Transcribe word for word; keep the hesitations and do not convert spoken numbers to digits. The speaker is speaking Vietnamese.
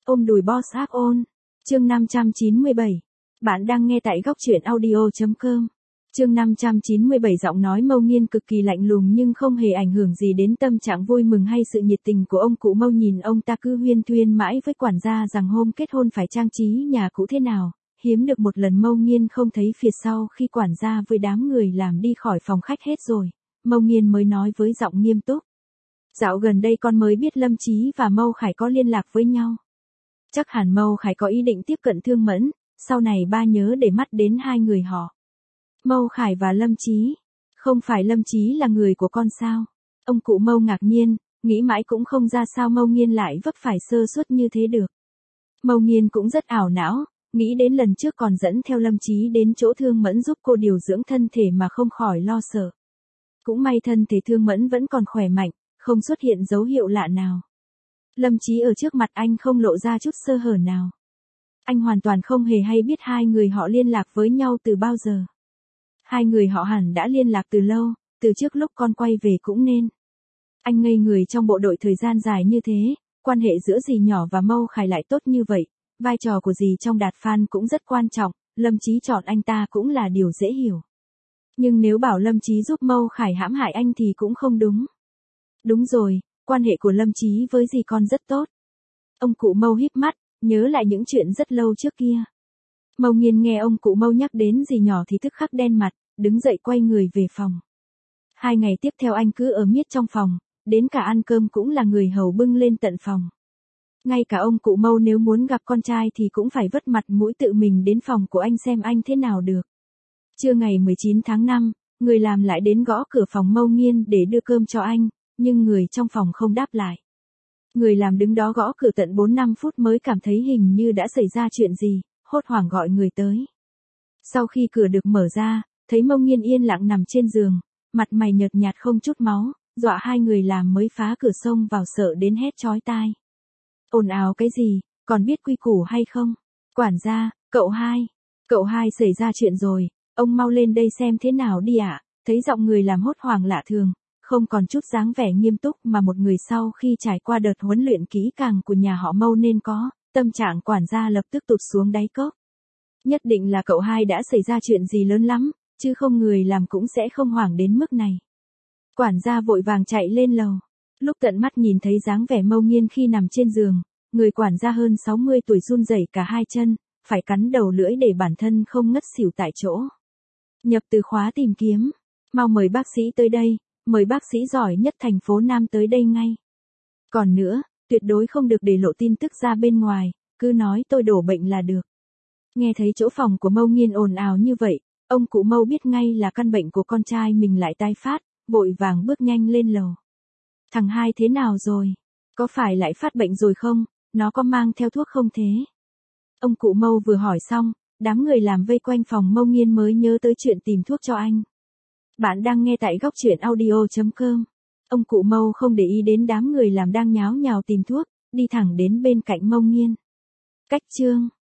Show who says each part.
Speaker 1: Ôm đùi boss áp ôn. Chương năm trăm chín mươi bảy. Bạn đang nghe tại góc truyện audio chấm com. Chương năm trăm chín mươi bảy. Giọng nói Mâu Nghiên cực kỳ lạnh lùng nhưng không hề ảnh hưởng gì đến tâm trạng vui mừng hay sự nhiệt tình của ông cụ Mâu. Nhìn ông ta cứ huyên thuyên mãi với quản gia rằng hôm kết hôn phải trang trí nhà cũ thế nào. Hiếm được một lần Mâu Nghiên không thấy phiền. Sau khi quản gia với đám người làm đi khỏi phòng khách hết rồi, Mâu Nghiên mới nói với giọng nghiêm túc. Dạo gần đây con mới biết Lâm Chí và Mâu Khải có liên lạc với nhau. Chắc hẳn Mâu Khải có ý định tiếp cận Thương Mẫn, sau này ba nhớ để mắt đến hai người họ. Mâu Khải và Lâm Chí. Không phải Lâm Chí là người của con sao? Ông cụ Mâu ngạc nhiên, nghĩ mãi cũng không ra sao Mâu Nghiên lại vấp phải sơ suất như thế được. Mâu Nghiên cũng rất ảo não, nghĩ đến lần trước còn dẫn theo Lâm Chí đến chỗ Thương Mẫn giúp cô điều dưỡng thân thể mà không khỏi lo sợ. Cũng may thân thể Thương Mẫn vẫn còn khỏe mạnh, không xuất hiện dấu hiệu lạ nào. Lâm Chí ở trước mặt anh không lộ ra chút sơ hở nào. Anh hoàn toàn không hề hay biết hai người họ liên lạc với nhau từ bao giờ. Hai người họ hẳn đã liên lạc từ lâu, từ trước lúc con quay về cũng nên. Anh ngây người trong bộ đội thời gian dài như thế, quan hệ giữa dì nhỏ và Mâu Khải lại tốt như vậy, vai trò của dì trong Đạt Phan cũng rất quan trọng, Lâm Chí chọn anh ta cũng là điều dễ hiểu. Nhưng nếu bảo Lâm Chí giúp Mâu Khải hãm hại anh thì cũng không đúng. Đúng rồi, quan hệ của Lâm Chí với dì con rất tốt. Ông cụ Mâu híp mắt, nhớ lại những chuyện rất lâu trước kia. Mâu Nghiên nghe ông cụ Mâu nhắc đến dì nhỏ thì tức khắc đen mặt, đứng dậy quay người về phòng. Hai ngày tiếp theo anh cứ ở miết trong phòng, đến cả ăn cơm cũng là người hầu bưng lên tận phòng. Ngay cả ông cụ Mâu nếu muốn gặp con trai thì cũng phải vất mặt mũi tự mình đến phòng của anh xem anh thế nào được. Trưa ngày mười chín tháng năm, người làm lại đến gõ cửa phòng Mâu Nghiên để đưa cơm cho anh, nhưng người trong phòng không đáp lại. Người làm đứng đó gõ cửa tận bốn năm phút mới cảm thấy hình như đã xảy ra chuyện gì, hốt hoảng gọi người tới. Sau khi cửa được mở ra, thấy Mâu Nghiên yên lặng nằm trên giường, mặt mày nhợt nhạt không chút máu, dọa hai người làm mới phá cửa xông vào sợ đến hét chói tai. Ồn ào cái gì, còn biết quy củ hay không? Quản gia, cậu hai, cậu hai xảy ra chuyện rồi, ông mau lên đây xem thế nào đi ạ. Thấy giọng người làm hốt hoảng lạ thường, không còn chút dáng vẻ nghiêm túc mà một người sau khi trải qua đợt huấn luyện kỹ càng của nhà họ Mâu nên có, tâm trạng quản gia lập tức tụt xuống đáy cốc. Nhất định là cậu hai đã xảy ra chuyện gì lớn lắm, chứ không người làm cũng sẽ không hoảng đến mức này. Quản gia vội vàng chạy lên lầu. Lúc tận mắt nhìn thấy dáng vẻ Mâu Nghiên khi nằm trên giường, người quản gia hơn sáu mươi tuổi run rẩy cả hai chân, phải cắn đầu lưỡi để bản thân không ngất xỉu tại chỗ. Nhập từ khóa tìm kiếm. Mau mời bác sĩ tới đây, mời bác sĩ giỏi nhất thành phố Nam tới đây ngay. Còn nữa, tuyệt đối không được để lộ tin tức ra bên ngoài, cứ nói tôi đổ bệnh là được. Nghe thấy chỗ phòng của Mâu Nghiên ồn ào như vậy, ông cụ Mâu biết ngay là căn bệnh của con trai mình lại tái phát, vội vàng bước nhanh lên lầu. Thằng hai thế nào rồi? Có phải lại phát bệnh rồi không? Nó có mang theo thuốc không thế? Ông cụ Mâu vừa hỏi xong, đám người làm vây quanh phòng Mâu Nghiên mới nhớ tới chuyện tìm thuốc cho anh. Bạn đang nghe tại góc truyện audio chấm com. Ông cụ Mâu không để ý đến đám người làm đang nháo nhào tìm thuốc, đi thẳng đến bên cạnh Mâu Nghiên. Cách chương